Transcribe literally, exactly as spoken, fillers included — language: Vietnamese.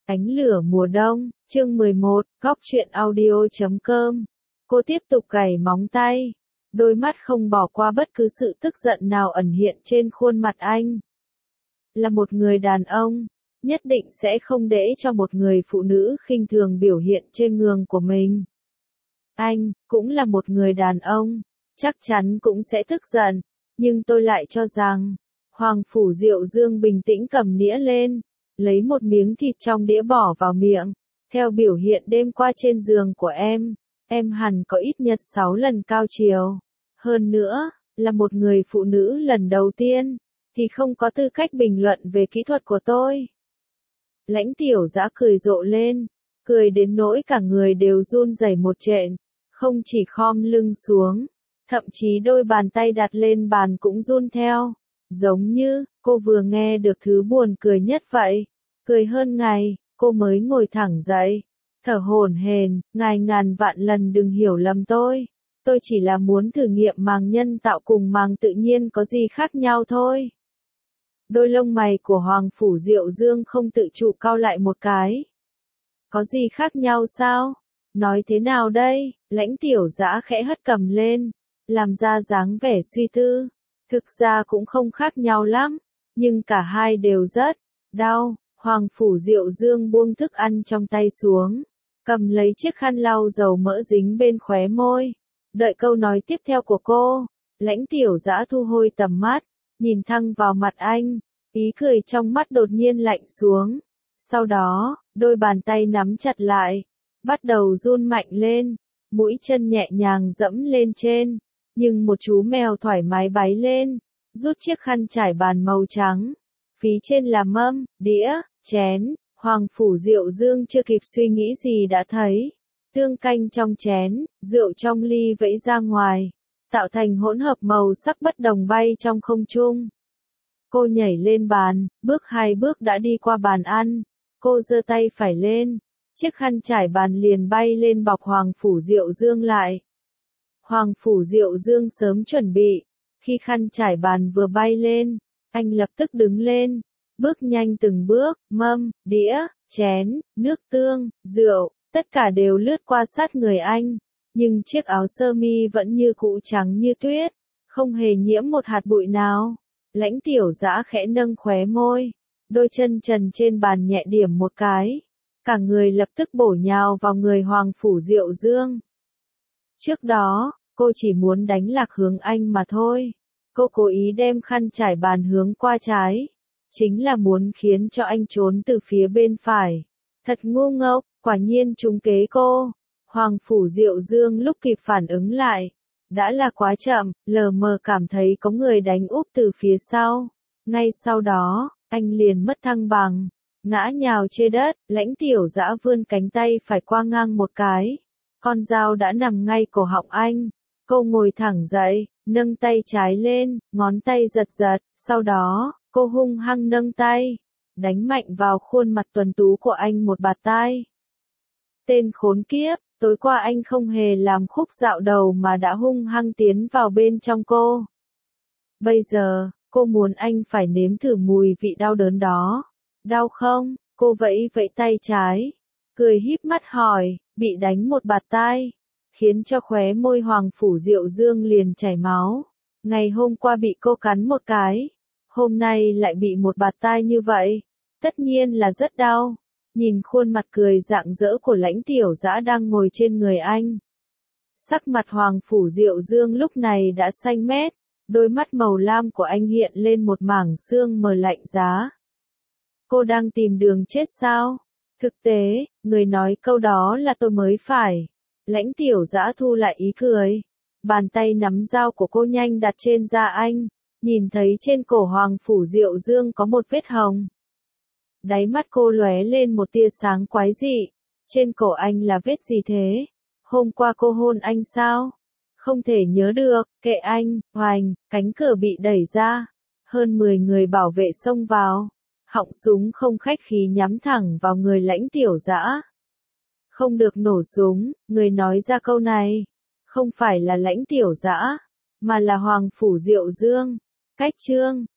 Ánh lửa mùa đông, chương mười một, góc truyện audio chấm com. Cô tiếp tục gảy móng tay, đôi mắt không bỏ qua bất cứ sự tức giận nào ẩn hiện trên khuôn mặt anh. Là một người đàn ông, nhất định sẽ không để cho một người phụ nữ khinh thường biểu hiện trên ngường của mình. Anh, cũng là một người đàn ông, chắc chắn cũng sẽ tức giận, nhưng tôi lại cho rằng, Hoàng Phủ Diệu Dương bình tĩnh cầm nĩa lên, lấy một miếng thịt trong đĩa bỏ vào miệng. Theo biểu hiện đêm qua trên giường của em, em hẳn có ít nhất sáu lần cao trào. Hơn nữa, là một người phụ nữ lần đầu tiên, thì không có tư cách bình luận về kỹ thuật của tôi. Lãnh Tiểu Dã cười rộ lên, cười đến nỗi cả người đều run rẩy một trện, không chỉ khom lưng xuống, thậm chí đôi bàn tay đặt lên bàn cũng run theo, giống như cô vừa nghe được thứ buồn cười nhất vậy. Cười hơn ngày, cô mới ngồi thẳng dậy, thở hổn hển, ngài ngàn vạn lần đừng hiểu lầm tôi. Tôi chỉ là muốn thử nghiệm màng nhân tạo cùng màng tự nhiên có gì khác nhau thôi. Đôi lông mày của Hoàng Phủ Diệu Dương không tự chủ cau lại một cái. Có gì khác nhau sao? Nói thế nào đây? Lãnh Tiểu Dã khẽ hất cầm lên, làm ra dáng vẻ suy tư. Thực ra cũng không khác nhau lắm, nhưng cả hai đều rất đau. Hoàng Phủ Diệu Dương buông thức ăn trong tay xuống, cầm lấy chiếc khăn lau dầu mỡ dính bên khóe môi. Đợi câu nói tiếp theo của cô, Lãnh Tiểu Dã thu hồi tầm mắt, nhìn thẳng vào mặt anh, ý cười trong mắt đột nhiên lạnh xuống. Sau đó, đôi bàn tay nắm chặt lại, bắt đầu run mạnh lên, mũi chân nhẹ nhàng dẫm lên trên, nhưng một chú mèo thoải mái bái lên, rút chiếc khăn trải bàn màu trắng. Phía trên là mâm, đĩa, chén. Hoàng Phủ Diệu Dương chưa kịp suy nghĩ gì đã thấy tương canh trong chén, rượu trong ly vẫy ra ngoài, tạo thành hỗn hợp màu sắc bất đồng bay trong không trung. Cô nhảy lên bàn, bước hai bước đã đi qua bàn ăn, cô giơ tay phải lên, chiếc khăn trải bàn liền bay lên bọc Hoàng Phủ Diệu Dương lại. Hoàng Phủ Diệu Dương sớm chuẩn bị, khi khăn trải bàn vừa bay lên, anh lập tức đứng lên, bước nhanh từng bước, mâm, đĩa, chén, nước tương, rượu, tất cả đều lướt qua sát người anh, nhưng chiếc áo sơ mi vẫn như cũ trắng như tuyết, không hề nhiễm một hạt bụi nào. Lãnh Tiểu Dã khẽ nâng khóe môi, đôi chân trần trên bàn nhẹ điểm một cái, cả người lập tức bổ nhào vào người Hoàng Phủ Diệu Dương. Trước đó, cô chỉ muốn đánh lạc hướng anh mà thôi. Cô cố ý đem khăn trải bàn hướng qua trái, chính là muốn khiến cho anh trốn từ phía bên phải. Thật ngu ngốc, quả nhiên trúng kế cô. Hoàng Phủ Diệu Dương lúc kịp phản ứng lại, đã là quá chậm, lờ mờ cảm thấy có người đánh úp từ phía sau. Ngay sau đó, anh liền mất thăng bằng, ngã nhào trên đất. Lãnh Tiểu Dã vươn cánh tay phải qua ngang một cái, con dao đã nằm ngay cổ họng anh. Cô ngồi thẳng dậy, nâng tay trái lên, ngón tay giật giật, sau đó, cô hung hăng nâng tay, đánh mạnh vào khuôn mặt tuấn tú của anh một bạt tai. Tên khốn kiếp, tối qua anh không hề làm khúc dạo đầu mà đã hung hăng tiến vào bên trong cô. Bây giờ, cô muốn anh phải nếm thử mùi vị đau đớn đó. Đau không? Cô vẫy vẫy tay trái, cười híp mắt hỏi, bị đánh một bạt tai, khiến cho khóe môi Hoàng Phủ Diệu Dương liền chảy máu. Ngày hôm qua bị cô cắn một cái, hôm nay lại bị một bạt tai như vậy, tất nhiên là rất đau. Nhìn khuôn mặt cười rạng rỡ của Lãnh Tiểu Dã đang ngồi trên người anh, sắc mặt Hoàng Phủ Diệu Dương lúc này đã xanh mét, đôi mắt màu lam của anh hiện lên một mảng sương mờ lạnh giá. Cô đang tìm đường chết sao? Thực tế, người nói câu đó là tôi mới phải. Lãnh Tiểu Dã thu lại ý cười, bàn tay nắm dao của cô nhanh đặt trên da anh, nhìn thấy trên cổ Hoàng Phủ Diệu Dương có một vết hồng. Đáy mắt cô lóe lên một tia sáng quái dị, trên cổ anh là vết gì thế? Hôm qua cô hôn anh sao? Không thể nhớ được, kệ anh. Hoành, cánh cửa bị đẩy ra, hơn mười người bảo vệ xông vào, họng súng không khách khí nhắm thẳng vào người Lãnh Tiểu Dã. Không được nổ súng, người nói ra câu này, không phải là Lãnh Tiểu Dã, mà là Hoàng Phủ Diệu Dương. Cách chương,